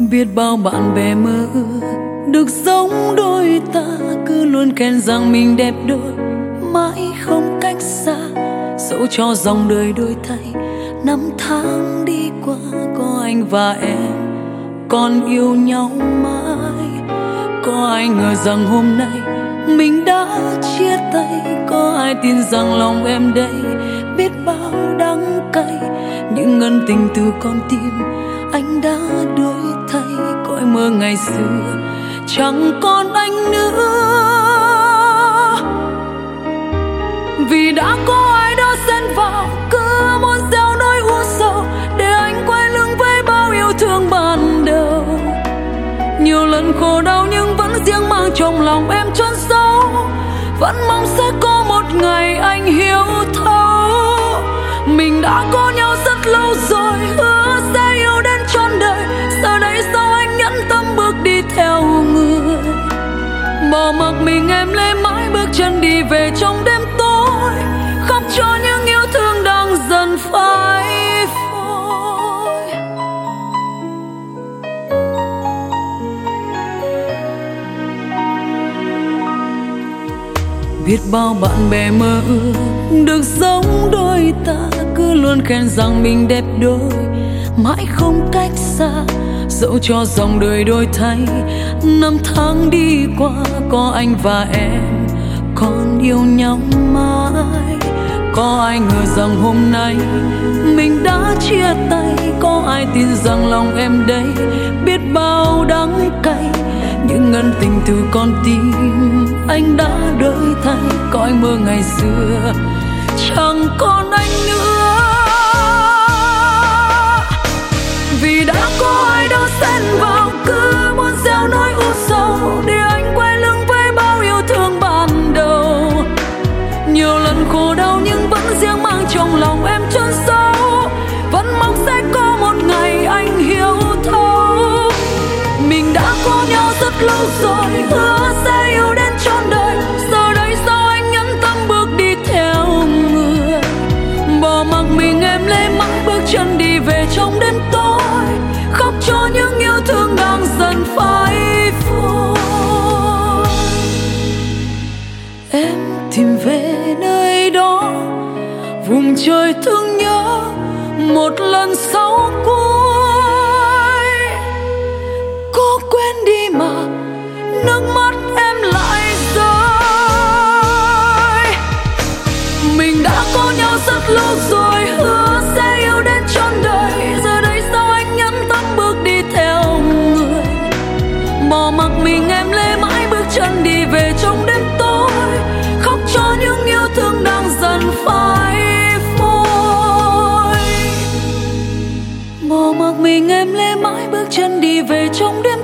Biết bao bạn bè mơ ước được giống đôi ta, cứ luôn khen rằng mình đẹp đôi, mãi không cách xa. Dẫu cho dòng đời đổi thay, năm tháng đi qua, có anh và em còn yêu nhau mãi. Có ai ngờ rằng hôm nay mình đã chia tay, có ai tin rằng lòng em đây biết bao đắng cay. Những ân tình từ con tim anh đã đổi thay, cõi mơ ngày xưa chẳng còn anh nữa. Vì đã có ai đó xen vào, cứ muốn gieo nỗi u sầu, để anh quay lưng với bao yêu thương ban đầu. Nhiều lần khổ đau nhưng vẫn riêng mang trong lòng em chôn sâu, vẫn mong sẽ có một ngày anh hiểu thấu. Mình đã có nhau rất lâu rồi, hứa sẽ yêu đến trọn đời. Giờ đây sao anh nhẫn tâm bước đi theo người, bỏ mặc mình em lê mãi bước chân đi về trong đêm tối, khóc cho những yêu thương đang dần phai phôi. Biết bao bạn bè mơ ước được giống đôi ta, cứ luôn khen rằng mình đẹp đôi, mãi không cách xa. Dẫu cho dòng đời đổi thay, năm tháng đi qua, có anh và em còn yêu nhau mãi. Có ai ngờ rằng hôm nay mình đã chia tay, có ai tin rằng lòng em đây biết bao đắng cay. Những ân tình từ con tim anh đã đổi thay, cõi mơ ngày xưa chẳng còn anh nữa. Vì đã có ai đó xen vào, cứ muốn gieo nỗi u sầu, để anh quay lưng với bao yêu thương ban đầu. Nhiều lần khổ đau nhưng vẫn riêng mang trong lòng em chôn sâu, vẫn mong sẽ có một ngày anh hiểu thấu. Mình đã có nhau rất lâu rồi, hứa sẽ yêu đến trọn đời. Giờ đây sao anh nhẫn tâm bước đi theo người, bỏ mặc mình em lê mãi bước chân đi về trong đêm tối, khóc cho những yêu thương đang dần phai phôi. Em tìm về nơi đó, vùng trời thương nhớ một lần sau cuối. Có quên đi mà nước mắt em lại rơi. Mình đã có nhau rất lâu rồi, hứa sẽ yêu đến trọn đời. Giờ đây sao anh nhẫn tâm bước đi theo người, bỏ mặc mình em lê mãi bước chân đi về trong đêm tối, khóc cho những yêu thương đang dần phai phôi. Bỏ mặc mình em lê mãi bước chân đi về trong đêm